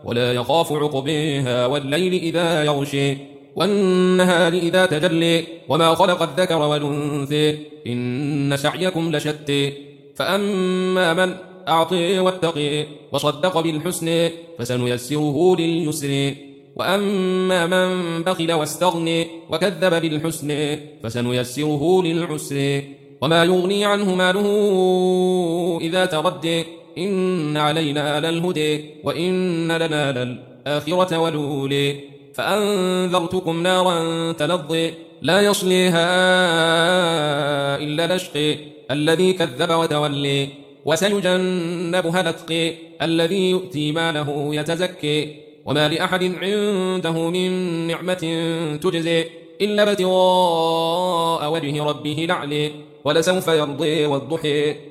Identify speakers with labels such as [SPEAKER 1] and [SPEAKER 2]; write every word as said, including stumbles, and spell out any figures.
[SPEAKER 1] ولا يخاف عقبيها والليل إذا يغشي والنهار إذا تجلي وما خلق الذكر والأنثى إن سعيكم لشتى فأما من أعطي واتقي وصدق بالحسن فسنيسره لليسر وأما من بخل واستغني وكذب بالحسن فسنيسره للعسر وما يغني عنه ماله إذا تردي إن علينا للهدي وإن لنا للآخرة والأولي فأنذرتكم نارا تلظي لا يصليها إلا الأشقي الذي كذب وتولي وسيجنبها الأتقي الذي يؤتي ماله يتزكي وما لأحد عنده من نعمة تجزي إلا ابتغاء وجه ربه الأعلى ولسوف يرضي والضحى